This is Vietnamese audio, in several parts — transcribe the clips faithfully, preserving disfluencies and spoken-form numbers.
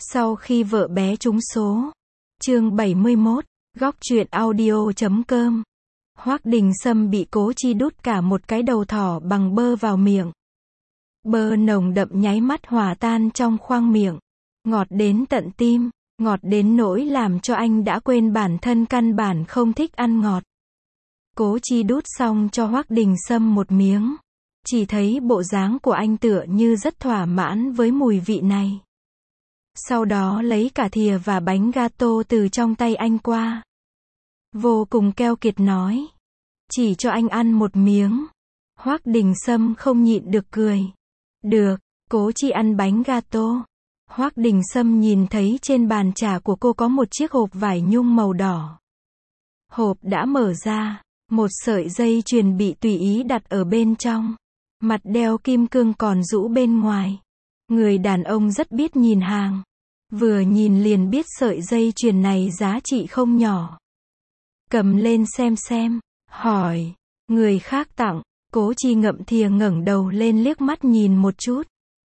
Sau khi vợ bé trúng số. Chương bảy mươi mốt, góc truyện audio chấm com. Hoắc Đình Sâm bị Cố Chi đút cả một cái đầu thỏ bằng bơ vào miệng. Bơ nồng đậm nháy mắt hòa tan trong khoang miệng. Ngọt đến tận tim, ngọt đến nỗi làm cho anh đã quên bản thân căn bản không thích ăn ngọt. Cố Chi đút xong cho Hoắc Đình Sâm một miếng. Chỉ thấy bộ dáng của anh tựa như rất thỏa mãn với mùi vị này. Sau đó lấy cả thìa và bánh gato từ trong tay anh qua. Vô cùng keo kiệt nói. Chỉ cho anh ăn một miếng. Hoắc Đình Sâm không nhịn được cười. Được, Cố Chi ăn bánh gato. Hoắc Đình Sâm nhìn thấy trên bàn trà của cô có một chiếc hộp vải nhung màu đỏ. Hộp đã mở ra, một sợi dây chuyền bị tùy ý đặt ở bên trong. Mặt đeo kim cương còn rũ bên ngoài. Người đàn ông rất biết nhìn hàng. Vừa nhìn liền biết sợi dây chuyền này giá trị không nhỏ. Cầm lên xem xem, hỏi, người khác tặng. Cố Chi ngậm thìa ngẩng đầu lên liếc mắt nhìn một chút.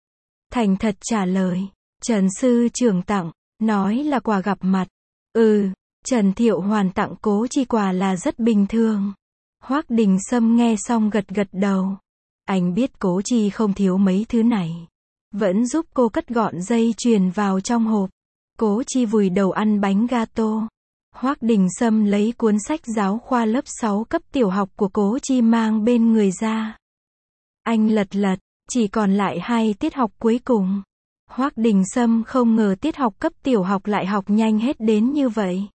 Thành thật trả lời, Trần sư trưởng tặng, nói là quà gặp mặt. Ừ, Trần Thiệu Hoàn tặng Cố Chi quà là rất bình thường. Hoắc Đình Sâm nghe xong gật gật đầu. Anh biết Cố Chi không thiếu mấy thứ này. Vẫn giúp cô cất gọn dây chuyền vào trong hộp. Cố Chi vùi đầu ăn bánh gato. Hoắc Đình Sâm lấy cuốn sách giáo khoa lớp sáu cấp tiểu học của Cố Chi mang bên người ra. Anh lật lật, chỉ còn lại hai tiết học cuối cùng. Hoắc Đình Sâm không ngờ tiết học cấp tiểu học lại học nhanh hết đến như vậy.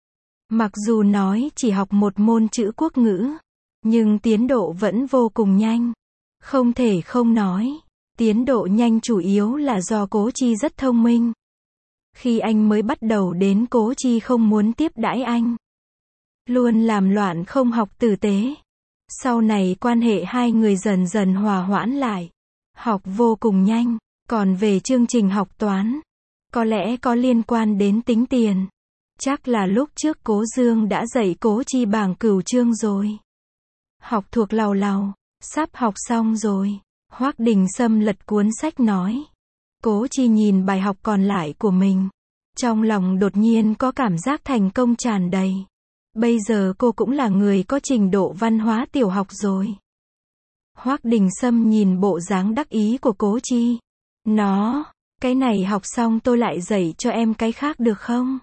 Mặc dù nói chỉ học một môn chữ quốc ngữ, nhưng tiến độ vẫn vô cùng nhanh. Không thể không nói, tiến độ nhanh chủ yếu là do Cố Chi rất thông minh. Khi anh mới bắt đầu đến Cố Chi không muốn tiếp đãi anh. Luôn làm loạn không học tử tế. Sau này quan hệ hai người dần dần hòa hoãn lại. Học vô cùng nhanh, còn về chương trình học toán, có lẽ có liên quan đến tính tiền. Chắc là lúc trước Cố Dương đã dạy Cố Chi bảng cửu chương rồi. Học thuộc làu làu, sắp học xong rồi. Hoắc Đình Sâm lật cuốn sách nói. Cố Chi nhìn bài học còn lại của mình. Trong lòng đột nhiên có cảm giác thành công tràn đầy. Bây giờ cô cũng là người có trình độ văn hóa tiểu học rồi. Hoắc Đình Sâm nhìn bộ dáng đắc ý của Cố Chi. Nó, cái này học xong tôi lại dạy cho em cái khác được không?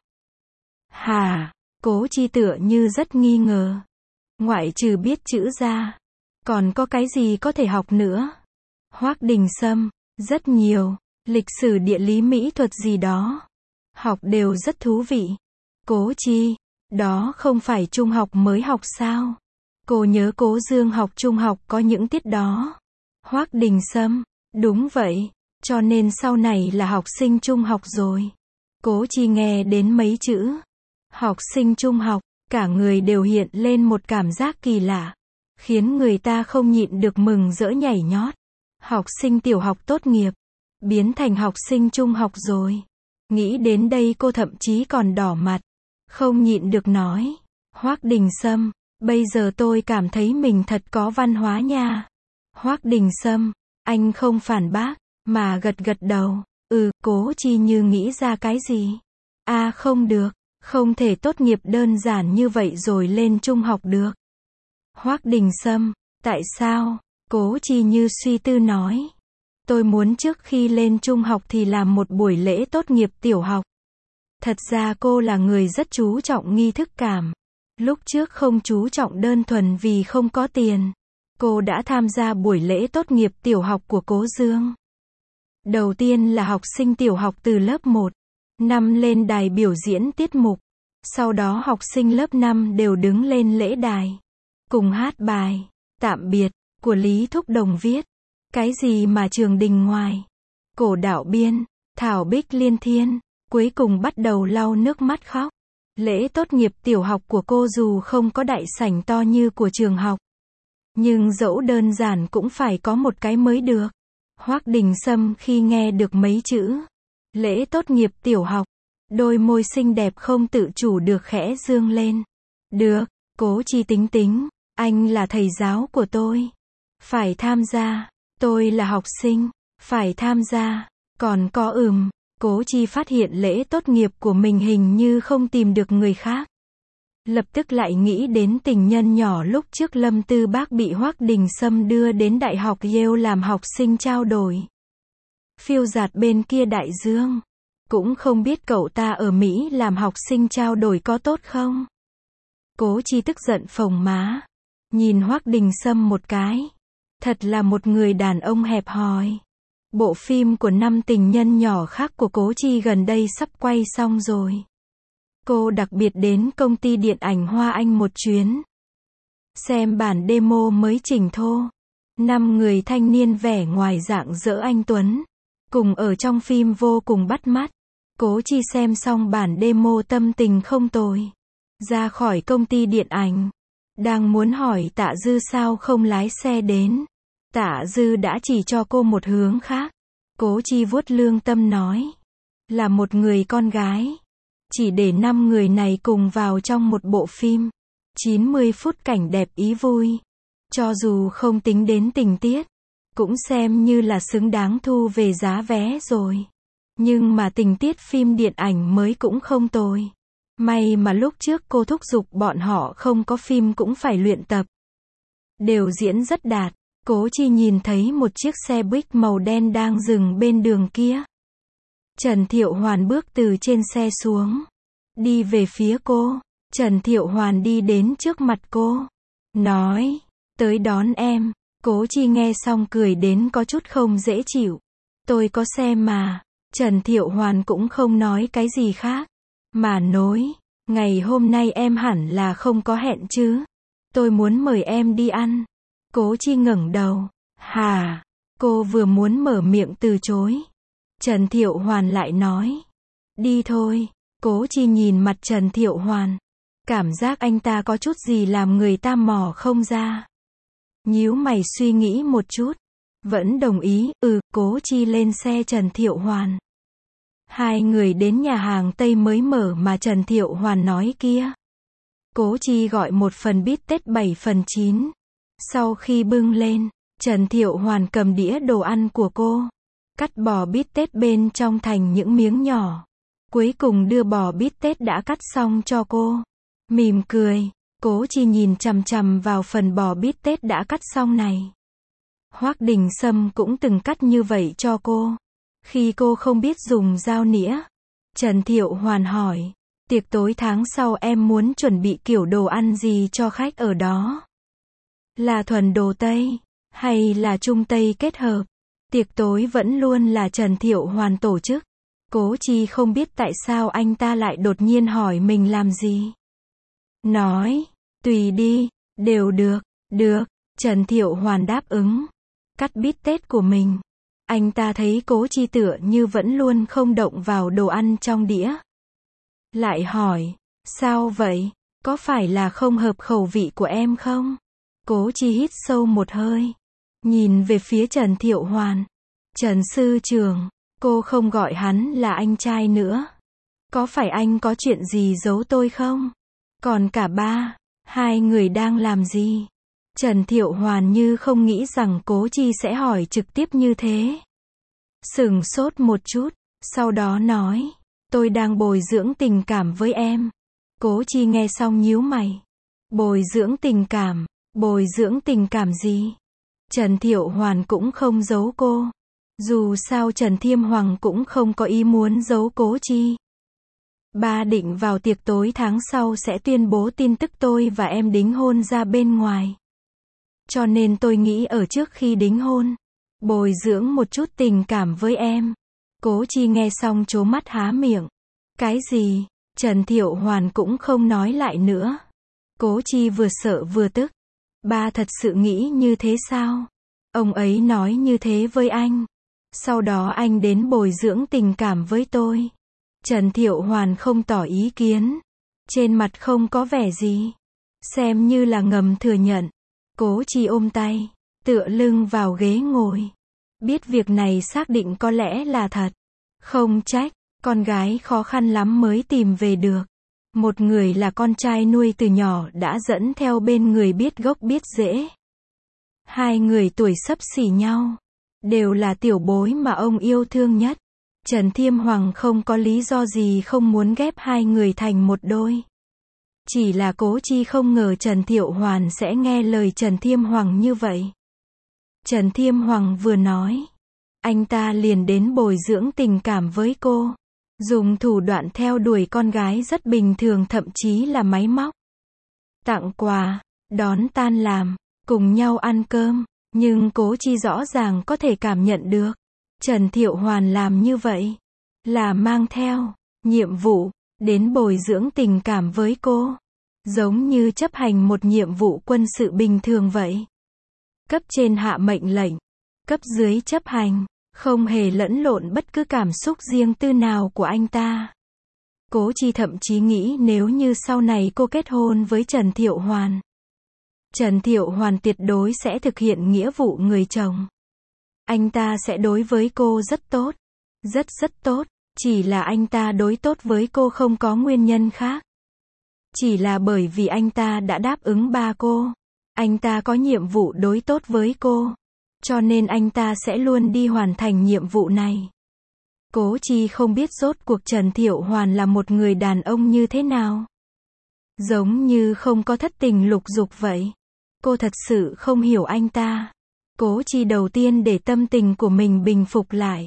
Hả? Cố Chi tựa như rất nghi ngờ. Ngoại trừ biết chữ ra, còn có cái gì có thể học nữa? Hoắc Đình Sâm, rất nhiều, lịch sử địa lý mỹ thuật gì đó. Học đều rất thú vị. Cố Chi, đó không phải trung học mới học sao? Cô nhớ Cố Dương học trung học có những tiết đó. Hoắc Đình Sâm, đúng vậy, cho nên sau này là học sinh trung học rồi. Cố Chi nghe đến mấy chữ học sinh trung học, cả người đều hiện lên một cảm giác kỳ lạ, khiến người ta không nhịn được mừng rỡ nhảy nhót. Học sinh tiểu học tốt nghiệp, biến thành học sinh trung học rồi. Nghĩ đến đây cô thậm chí còn đỏ mặt, không nhịn được nói. Hoắc Đình Sâm, bây giờ tôi cảm thấy mình thật có văn hóa nha. Hoắc Đình Sâm, anh không phản bác, mà gật gật đầu. Ừ, Cố Chi như nghĩ ra cái gì. À không được, không thể tốt nghiệp đơn giản như vậy rồi lên trung học được. Hoắc Đình Sâm, tại sao? Cố Chi như suy tư nói. Tôi muốn trước khi lên trung học thì làm một buổi lễ tốt nghiệp tiểu học. Thật ra cô là người rất chú trọng nghi thức cảm. Lúc trước không chú trọng đơn thuần vì không có tiền. Cô đã tham gia buổi lễ tốt nghiệp tiểu học của Cố Dương. Đầu tiên là học sinh tiểu học từ lớp một, năm lên đài biểu diễn tiết mục. Sau đó học sinh lớp năm đều đứng lên lễ đài, cùng hát bài Tạm biệt của Lý Thúc Đồng viết. Cái gì mà trường đình ngoài, cổ đạo biên, thảo bích liên thiên. Cuối cùng bắt đầu lau nước mắt khóc. Lễ tốt nghiệp tiểu học của cô dù không có đại sảnh to như của trường học, nhưng dẫu đơn giản cũng phải có một cái mới được. Hoắc Đình Sâm khi nghe được mấy chữ lễ tốt nghiệp tiểu học, đôi môi xinh đẹp không tự chủ được khẽ dương lên. Được, Cố Chi tính tính, anh là thầy giáo của tôi, phải tham gia. Tôi là học sinh, phải tham gia. Còn có ừm, Cố Chi phát hiện lễ tốt nghiệp của mình hình như không tìm được người khác. Lập tức lại nghĩ đến tình nhân nhỏ lúc trước Lâm Tư Bác bị Hoắc Đình Sâm đưa đến Đại học Yale làm học sinh trao đổi. Phiêu dạt bên kia đại dương. Cũng không biết cậu ta ở Mỹ làm học sinh trao đổi có tốt không? Cố Chi tức giận phồng má. Nhìn Hoắc Đình Sâm một cái. Thật là một người đàn ông hẹp hòi. Bộ phim của năm tình nhân nhỏ khác của Cố Chi gần đây sắp quay xong rồi. Cô đặc biệt đến công ty điện ảnh Hoa Anh một chuyến. Xem bản demo mới chỉnh thô. Năm người thanh niên vẻ ngoài rạng rỡ anh tuấn. Cùng ở trong phim vô cùng bắt mắt. Cố Chi xem xong bản demo tâm tình không tồi. Ra khỏi công ty điện ảnh. Đang muốn hỏi Tạ Dư sao không lái xe đến. Tạ Dư đã chỉ cho cô một hướng khác. Cố Chi vuốt lương tâm nói. Là một người con gái. Chỉ để năm người này cùng vào trong một bộ phim. chín mươi phút cảnh đẹp ý vui. Cho dù không tính đến tình tiết. Cũng xem như là xứng đáng thu về giá vé rồi. Nhưng mà tình tiết phim điện ảnh mới cũng không tồi. May mà lúc trước cô thúc giục bọn họ không có phim cũng phải luyện tập. Đều diễn rất đạt. Cố Chi nhìn thấy một chiếc xe buýt màu đen đang dừng bên đường kia. Trần Thiệu Hoàn bước từ trên xe xuống. Đi về phía cô. Trần Thiệu Hoàn đi đến trước mặt cô. Nói. Tới đón em. Cố Chi nghe xong cười đến có chút không dễ chịu. Tôi có xe mà. Trần Thiệu Hoàn cũng không nói cái gì khác. Mà nói. Ngày hôm nay em hẳn là không có hẹn chứ. Tôi muốn mời em đi ăn. Cố Chi ngẩng đầu. Hà. Cô vừa muốn mở miệng từ chối. Trần Thiệu Hoàn lại nói. Đi thôi. Cố Chi nhìn mặt Trần Thiệu Hoàn. Cảm giác anh ta có chút gì làm người ta mò không ra. Nhíu mày suy nghĩ một chút. Vẫn đồng ý, ừ, Cố Chi lên xe Trần Thiệu Hoàn. Hai người đến nhà hàng Tây mới mở mà Trần Thiệu Hoàn nói kia. Cố Chi gọi một phần bít tết bảy phần chín. Sau khi bưng lên, Trần Thiệu Hoàn cầm đĩa đồ ăn của cô. Cắt bò bít tết bên trong thành những miếng nhỏ. Cuối cùng đưa bò bít tết đã cắt xong cho cô. Mỉm cười, Cố Chi nhìn chằm chằm vào phần bò bít tết đã cắt xong này. Hoắc Đình Sâm cũng từng cắt như vậy cho cô. Khi cô không biết dùng dao nĩa, Trần Thiệu Hoàn hỏi, tiệc tối tháng sau em muốn chuẩn bị kiểu đồ ăn gì cho khách ở đó? Là thuần đồ Tây, hay là Trung Tây kết hợp? Tiệc tối vẫn luôn là Trần Thiệu Hoàn tổ chức. Cố Chi không biết tại sao anh ta lại đột nhiên hỏi mình làm gì. Nói, tùy đi, đều được, được, Trần Thiệu Hoàn đáp ứng. Cắt bít tết của mình. Anh ta thấy Cố Chi tựa như vẫn luôn không động vào đồ ăn trong đĩa. Lại hỏi, sao vậy? Có phải là không hợp khẩu vị của em không? Cố Chi hít sâu một hơi. Nhìn về phía Trần Thiệu Hoàn. Trần sư trưởng, cô không gọi hắn là anh trai nữa. Có phải anh có chuyện gì giấu tôi không? Còn cả ba, hai người đang làm gì? Trần Thiệu Hoàn như không nghĩ rằng Cố Chi sẽ hỏi trực tiếp như thế. Sửng sốt một chút, sau đó nói, tôi đang bồi dưỡng tình cảm với em. Cố Chi nghe xong nhíu mày. Bồi dưỡng tình cảm, bồi dưỡng tình cảm gì? Trần Thiệu Hoàn cũng không giấu cô. Dù sao Trần Thiêm Hoàng cũng không có ý muốn giấu Cố Chi. Ba định vào tiệc tối tháng sau sẽ tuyên bố tin tức tôi và em đính hôn ra bên ngoài. Cho nên tôi nghĩ ở trước khi đính hôn, bồi dưỡng một chút tình cảm với em. Cố Chi nghe xong trố mắt há miệng. Cái gì? Trần Thiệu Hoàn cũng không nói lại nữa. Cố Chi vừa sợ vừa tức. Ba thật sự nghĩ như thế sao? Ông ấy nói như thế với anh. Sau đó anh đến bồi dưỡng tình cảm với tôi. Trần Thiệu Hoàn không tỏ ý kiến. Trên mặt không có vẻ gì. Xem như là ngầm thừa nhận. Cố Chi ôm tay, tựa lưng vào ghế ngồi. Biết việc này xác định có lẽ là thật. Không trách, con gái khó khăn lắm mới tìm về được. Một người là con trai nuôi từ nhỏ đã dẫn theo bên người biết gốc biết rễ. Hai người tuổi xấp xỉ nhau. Đều là tiểu bối mà ông yêu thương nhất. Trần Thiêm Hoàng không có lý do gì không muốn ghép hai người thành một đôi. Chỉ là Cố Chi không ngờ Trần Thiệu Hoàn sẽ nghe lời Trần Thiêm Hoàng như vậy. Trần Thiêm Hoàng vừa nói, anh ta liền đến bồi dưỡng tình cảm với cô. Dùng thủ đoạn theo đuổi con gái rất bình thường, thậm chí là máy móc. Tặng quà, đón tan làm, cùng nhau ăn cơm. Nhưng Cố Chi rõ ràng có thể cảm nhận được. Trần Thiệu Hoàn làm như vậy là mang theo nhiệm vụ đến bồi dưỡng tình cảm với cô. Giống như chấp hành một nhiệm vụ quân sự bình thường vậy. Cấp trên hạ mệnh lệnh, cấp dưới chấp hành, không hề lẫn lộn bất cứ cảm xúc riêng tư nào của anh ta. Cố Chi thậm chí nghĩ nếu như sau này cô kết hôn với Trần Thiệu Hoàn, Trần Thiệu Hoàn tuyệt đối sẽ thực hiện nghĩa vụ người chồng. Anh ta sẽ đối với cô rất tốt, rất rất tốt, chỉ là anh ta đối tốt với cô không có nguyên nhân khác. Chỉ là bởi vì anh ta đã đáp ứng ba cô. Anh ta có nhiệm vụ đối tốt với cô. Cho nên anh ta sẽ luôn đi hoàn thành nhiệm vụ này. Cố Chi không biết rốt cuộc Trần Thiệu Hoàn là một người đàn ông như thế nào. Giống như không có thất tình lục dục vậy. Cô thật sự không hiểu anh ta. Cố Chi đầu tiên để tâm tình của mình bình phục lại.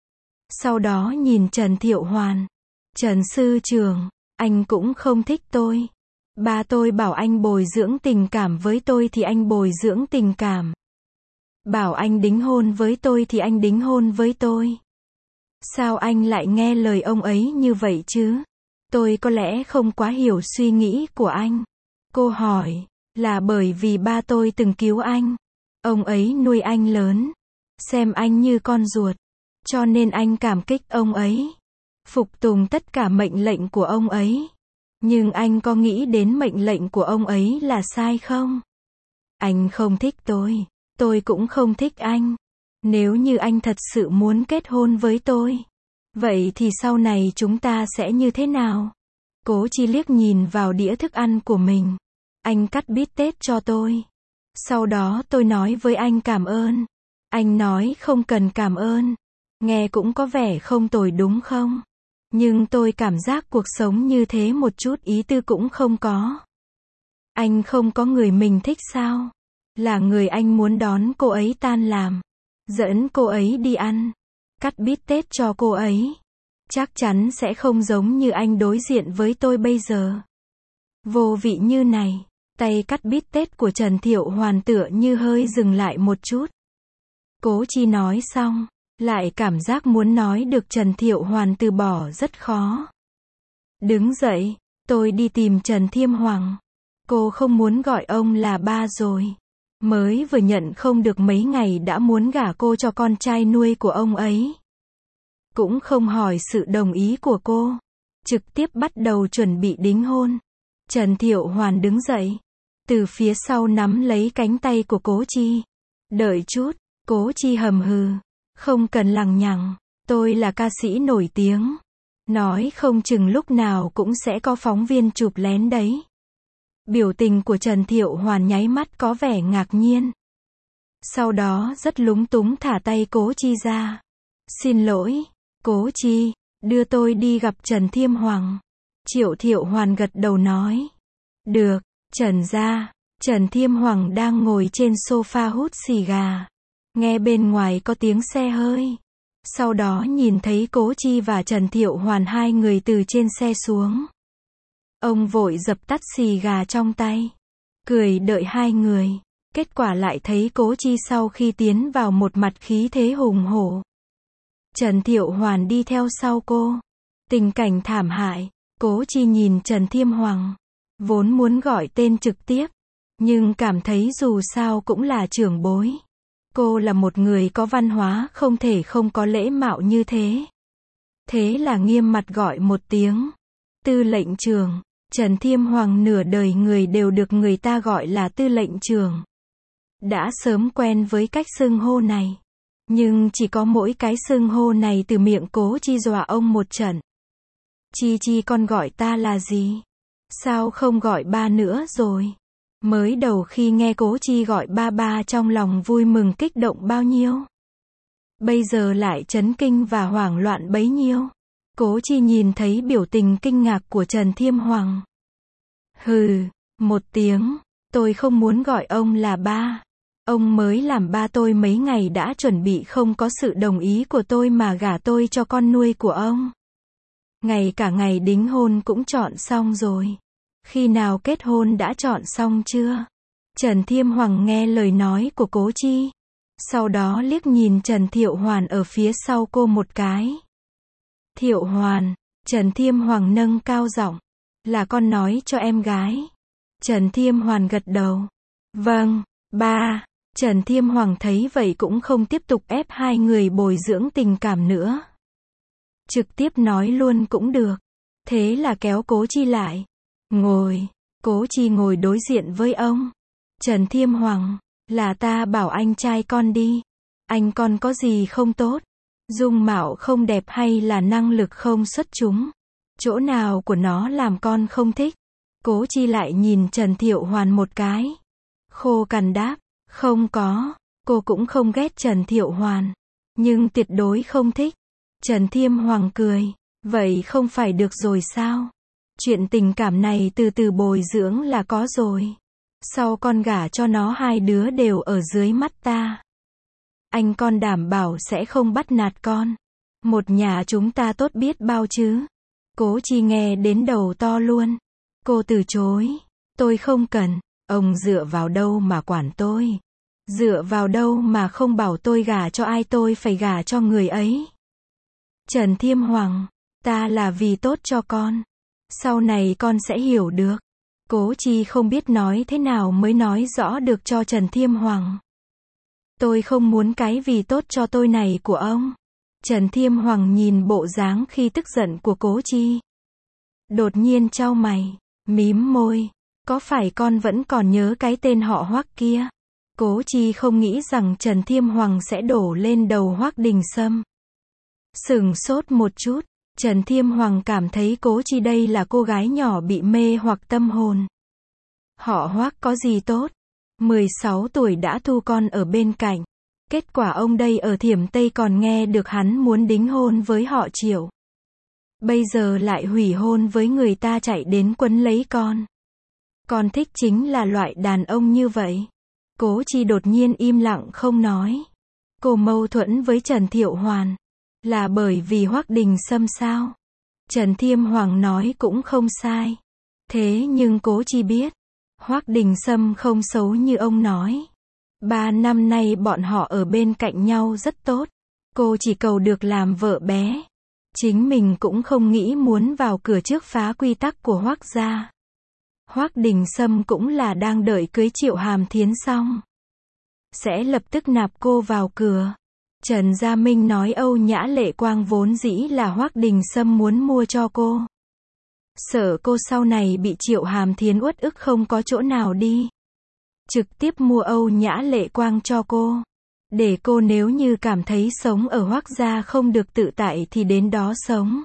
Sau đó nhìn Trần Thiệu Hoàn. Trần sư trưởng, anh cũng không thích tôi. Ba tôi bảo anh bồi dưỡng tình cảm với tôi thì anh bồi dưỡng tình cảm. Bảo anh đính hôn với tôi thì anh đính hôn với tôi. Sao anh lại nghe lời ông ấy như vậy chứ? Tôi có lẽ không quá hiểu suy nghĩ của anh. Cô hỏi, là bởi vì ba tôi từng cứu anh. Ông ấy nuôi anh lớn. Xem anh như con ruột. Cho nên anh cảm kích ông ấy. Phục tùng tất cả mệnh lệnh của ông ấy. Nhưng anh có nghĩ đến mệnh lệnh của ông ấy là sai không? Anh không thích tôi. Tôi cũng không thích anh. Nếu như anh thật sự muốn kết hôn với tôi, vậy thì sau này chúng ta sẽ như thế nào? Cố Chi liếc nhìn vào đĩa thức ăn của mình. Anh cắt bít tết cho tôi. Sau đó tôi nói với anh cảm ơn. Anh nói không cần cảm ơn. Nghe cũng có vẻ không tồi đúng không? Nhưng tôi cảm giác cuộc sống như thế một chút ý tư cũng không có. Anh không có người mình thích sao? Là người anh muốn đón cô ấy tan làm. Dẫn cô ấy đi ăn. Cắt bít tết cho cô ấy. Chắc chắn sẽ không giống như anh đối diện với tôi bây giờ. Vô vị như này. Tay cắt bít tết của Trần Thiệu Hoàn tựa như hơi dừng lại một chút. Cố Chi nói xong, lại cảm giác muốn nói được Trần Thiệu Hoàn từ bỏ rất khó. Đứng dậy, tôi đi tìm Trần Thiêm Hoàng. Cô không muốn gọi ông là ba rồi. Mới vừa nhận không được mấy ngày đã muốn gả cô cho con trai nuôi của ông ấy. Cũng không hỏi sự đồng ý của cô. Trực tiếp bắt đầu chuẩn bị đính hôn. Trần Thiệu Hoàn đứng dậy. Từ phía sau nắm lấy cánh tay của Cố Chi. Đợi chút, Cố Chi hầm hừ. Không cần lằng nhằng, tôi là ca sĩ nổi tiếng. Nói không chừng lúc nào cũng sẽ có phóng viên chụp lén đấy. Biểu tình của Trần Thiệu Hoàn nháy mắt có vẻ ngạc nhiên. Sau đó rất lúng túng thả tay Cố Chi ra. Xin lỗi, Cố Chi, đưa tôi đi gặp Trần Thiêm Hoàng. Triệu Thiệu Hoàn gật đầu nói. Được, Trần gia. Trần Thiêm Hoàng đang ngồi trên sofa hút xì gà. Nghe bên ngoài có tiếng xe hơi. Sau đó nhìn thấy Cố Chi và Trần Thiệu Hoàn hai người từ trên xe xuống. Ông vội dập tắt xì gà trong tay. Cười đợi hai người. Kết quả lại thấy Cố Chi sau khi tiến vào một mặt khí thế hùng hổ. Trần Thiệu Hoàn đi theo sau cô. Tình cảnh thảm hại. Cố Chi nhìn Trần Thiêm Hoàng. Vốn muốn gọi tên trực tiếp. Nhưng cảm thấy dù sao cũng là trưởng bối. Cô là một người có văn hóa không thể không có lễ mạo như thế. Thế là nghiêm mặt gọi một tiếng. Tư lệnh trưởng. Trần Thiêm Hoàng nửa đời người đều được người ta gọi là tư lệnh trưởng. Đã sớm quen với cách xưng hô này. Nhưng chỉ có mỗi cái xưng hô này từ miệng Cố Chi dọa ông một trận. Chi Chi con gọi ta là gì? Sao không gọi ba nữa rồi? Mới đầu khi nghe Cố Chi gọi ba ba trong lòng vui mừng kích động bao nhiêu. bây giờ lại chấn kinh và hoảng loạn bấy nhiêu. Cố Chi nhìn thấy biểu tình kinh ngạc của Trần Thiêm Hoàng. Hừ, một tiếng, tôi không muốn gọi ông là ba. Ông mới làm ba tôi mấy ngày đã chuẩn bị không có sự đồng ý của tôi mà gả tôi cho con nuôi của ông. Ngày cả ngày đính hôn cũng chọn xong rồi. Khi nào kết hôn đã chọn xong chưa? Trần Thiêm Hoàng nghe lời nói của Cố Chi. Sau đó liếc nhìn Trần Thiệu Hoàn ở phía sau cô một cái. Thiệu Hoàn, Trần Thiêm Hoàng nâng cao giọng. Là con nói cho em gái. Trần Thiêm Hoàn gật đầu. Vâng, ba. Trần Thiêm Hoàng thấy vậy cũng không tiếp tục ép hai người bồi dưỡng tình cảm nữa. Trực tiếp nói luôn cũng được. Thế là kéo Cố Chi lại. Ngồi. Cố Chi ngồi đối diện với ông. Trần Thiêm Hoàng, là ta bảo anh trai con đi. Anh con có gì không tốt? Dung mạo không đẹp hay là năng lực không xuất chúng? Chỗ nào của nó làm con không thích? Cố Chi lại nhìn Trần Thiệu Hoàn một cái. Khô cằn đáp, không có, cô cũng không ghét Trần Thiệu Hoàn, nhưng tuyệt đối không thích. Trần Thiêm Hoàng cười, vậy không phải được rồi sao? Chuyện tình cảm này từ từ bồi dưỡng là có rồi. Sau con gả cho nó hai đứa đều ở dưới mắt ta. Anh con đảm bảo sẽ không bắt nạt con. Một nhà chúng ta tốt biết bao chứ. Cố Chi nghe đến đầu to luôn. Cô từ chối. Tôi không cần. Ông dựa vào đâu mà quản tôi? Dựa vào đâu mà không bảo tôi gả cho ai tôi phải gả cho người ấy? Trần Thiêm Hoàng, ta là vì tốt cho con. Sau này con sẽ hiểu được. Cố Chi không biết nói thế nào mới nói rõ được cho Trần Thiêm Hoàng. Tôi không muốn cái vì tốt cho tôi này của ông. Trần Thiêm Hoàng nhìn bộ dáng khi tức giận của Cố Chi. Đột nhiên chau mày, mím môi. Có phải con vẫn còn nhớ cái tên họ Hoắc kia? Cố Chi không nghĩ rằng Trần Thiêm Hoàng sẽ đổ lên đầu Hoắc Đình Sâm. Sửng sốt một chút, Trần Thiêm Hoàng cảm thấy Cố Chi đây là cô gái nhỏ bị mê hoặc tâm hồn. Họ Hoắc có gì tốt? mười sáu tuổi đã thu con ở bên cạnh. Kết quả ông đây ở Thiểm Tây còn nghe được hắn muốn đính hôn với họ Triệu. Bây giờ lại hủy hôn với người ta chạy đến quấn lấy con. Con thích chính là loại đàn ông như vậy. Cố Chi đột nhiên im lặng không nói. Cô mâu thuẫn với Trần Thiệu Hoàn. Là bởi vì Hoắc Đình Sâm sao? Trần Thiêm Hoàng nói cũng không sai. Thế nhưng Cố Chi biết. Hoắc Đình Sâm không xấu như ông nói. Ba năm nay bọn họ ở bên cạnh nhau rất tốt. Cô chỉ cầu được làm vợ bé. Chính mình cũng không nghĩ muốn vào cửa trước phá quy tắc của Hoắc gia. Hoắc Đình Sâm cũng là đang đợi cưới Triệu Hàm Thiến xong. Sẽ lập tức nạp cô vào cửa. Trần Gia Minh nói Âu Nhã Lệ Quang vốn dĩ là Hoắc Đình Sâm muốn mua cho cô. Sợ cô sau này bị Triệu Hàm Thiến uất ức không có chỗ nào đi. Trực tiếp mua Âu Nhã Lệ Quang cho cô. Để cô nếu như cảm thấy sống ở Hoắc gia không được tự tại thì đến đó sống.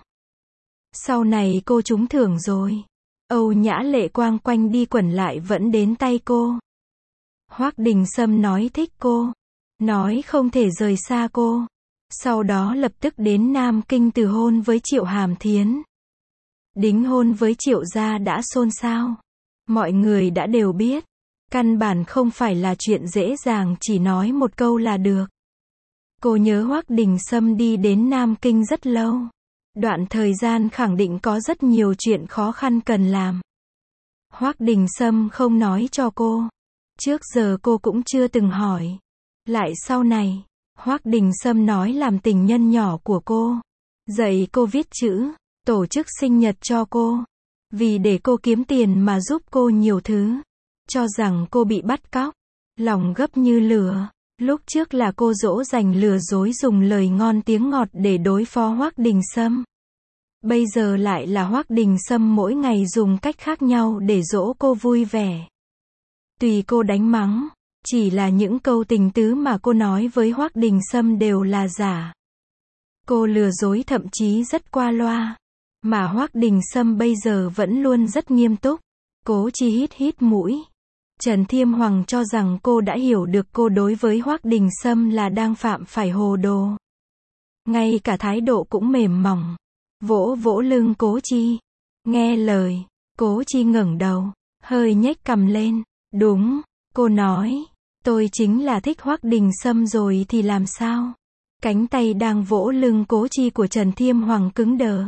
Sau này cô trúng thưởng rồi. Âu Nhã Lệ Quang quanh đi quẩn lại vẫn đến tay cô. Hoắc Đình Sâm nói thích cô. Nói không thể rời xa cô. Sau đó lập tức đến Nam Kinh từ hôn với Triệu Hàm Thiến. Đính hôn với Triệu gia đã xôn xao. Mọi người đã đều biết. Căn bản không phải là chuyện dễ dàng chỉ nói một câu là được. Cô nhớ Hoắc Đình Sâm đi đến Nam Kinh rất lâu. Đoạn thời gian khẳng định có rất nhiều chuyện khó khăn cần làm. Hoắc Đình Sâm không nói cho cô. Trước giờ cô cũng chưa từng hỏi. Lại sau này, Hoắc Đình Sâm nói làm tình nhân nhỏ của cô. Dạy cô viết chữ, tổ chức sinh nhật cho cô. Vì để cô kiếm tiền mà giúp cô nhiều thứ. Cho rằng cô bị bắt cóc. Lòng gấp như lửa. Lúc trước là cô dỗ dành lừa dối dùng lời ngon tiếng ngọt để đối phó Hoắc Đình Sâm. Bây giờ lại là Hoắc Đình Sâm mỗi ngày dùng cách khác nhau để dỗ cô vui vẻ. Tùy cô đánh mắng, chỉ là những câu tình tứ mà cô nói với Hoắc Đình Sâm đều là giả. Cô lừa dối thậm chí rất qua loa. Mà Hoắc Đình Sâm bây giờ vẫn luôn rất nghiêm túc. Cố Chi hít hít mũi. Trần Thiêm Hoàng cho rằng cô đã hiểu được cô đối với Hoắc Đình Sâm là đang phạm phải hồ đồ. ngay cả thái độ cũng mềm mỏng. Vỗ vỗ lưng Cố Chi. Nghe lời, Cố Chi ngẩng đầu, hơi nhếch cằm lên. Đúng, cô nói, tôi chính là thích Hoắc Đình Sâm rồi thì làm sao? Cánh tay đang vỗ lưng Cố Chi của Trần Thiêm Hoàng cứng đờ.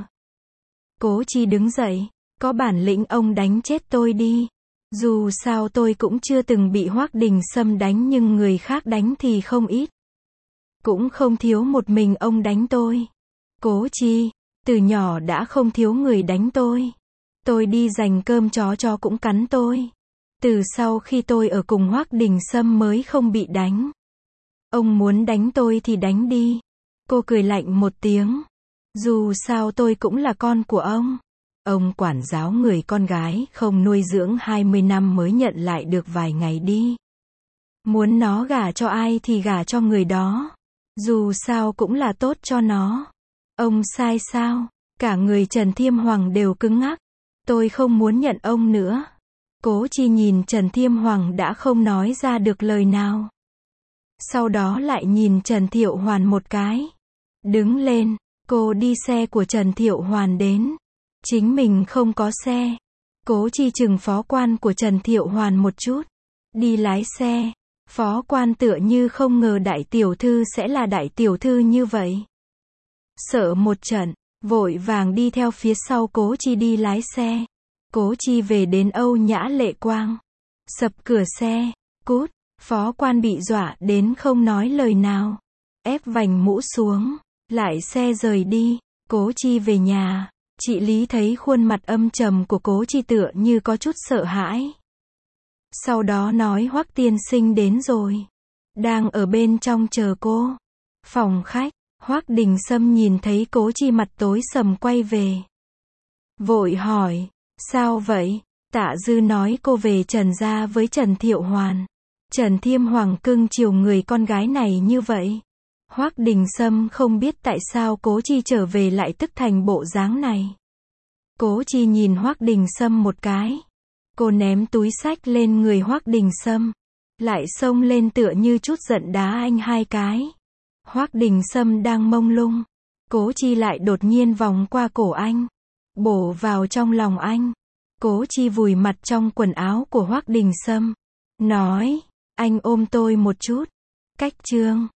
Cố Chi đứng dậy, có bản lĩnh ông đánh chết tôi đi. Dù sao tôi cũng chưa từng bị Hoắc Đình Sâm đánh nhưng người khác đánh thì không ít. Cũng không thiếu một mình ông đánh tôi. Cố Chi, từ nhỏ đã không thiếu người đánh tôi. Tôi đi giành cơm chó chó cũng cắn tôi. Từ sau khi tôi ở cùng Hoắc Đình Sâm mới không bị đánh. Ông muốn đánh tôi thì đánh đi. Cô cười lạnh một tiếng. Dù sao tôi cũng là con của ông. Ông quản giáo người con gái không nuôi dưỡng hai mươi năm mới nhận lại được vài ngày đi. Muốn nó gả cho ai thì gả cho người đó. Dù sao cũng là tốt cho nó. Ông sai sao? Cả người Trần Thiêm Hoàng đều cứng ngắc. Tôi không muốn nhận ông nữa. Cố Chi nhìn Trần Thiêm Hoàng đã không nói ra được lời nào. Sau đó lại nhìn Trần Thiệu Hoàn một cái. Đứng lên, cô đi xe của Trần Thiệu Hoàn đến. Chính mình không có xe. Cố Chi chừng phó quan của Trần Thiệu Hoàn một chút. Đi lái xe. Phó quan tựa như không ngờ đại tiểu thư sẽ là đại tiểu thư như vậy. Sợ một trận, vội vàng đi theo phía sau Cố Chi đi lái xe. Cố Chi về đến Âu Nhã Lệ Quang. Sập cửa xe, cút, phó quan bị dọa đến không nói lời nào. Ép vành mũ xuống, lại xe rời đi. Cố Chi về nhà, chị Lý thấy khuôn mặt âm trầm của Cố Chi tựa như có chút sợ hãi. Sau đó nói Hoắc tiên sinh đến rồi. Đang ở bên trong chờ cô. Phòng khách, Hoắc Đình Sâm nhìn thấy Cố Chi mặt tối sầm quay về. Vội hỏi, sao vậy? Tạ Dư nói cô về Trần gia với Trần Thiệu Hoàn. Trần Thiêm Hoàng cưng chiều người con gái này như vậy. Hoắc Đình Sâm không biết tại sao Cố Chi trở về lại tức thành bộ dáng này. Cố Chi nhìn Hoắc Đình Sâm một cái. Cô ném túi xách lên người Hoắc Đình Sâm. Lại xông lên tựa như chút giận đá anh hai cái. Hoắc Đình Sâm đang mông lung. Cố Chi lại đột nhiên vòng qua cổ anh. Bổ vào trong lòng anh. Cố Chi vùi mặt trong quần áo của Hoắc Đình Sâm. Nói, anh ôm tôi một chút. Cách chương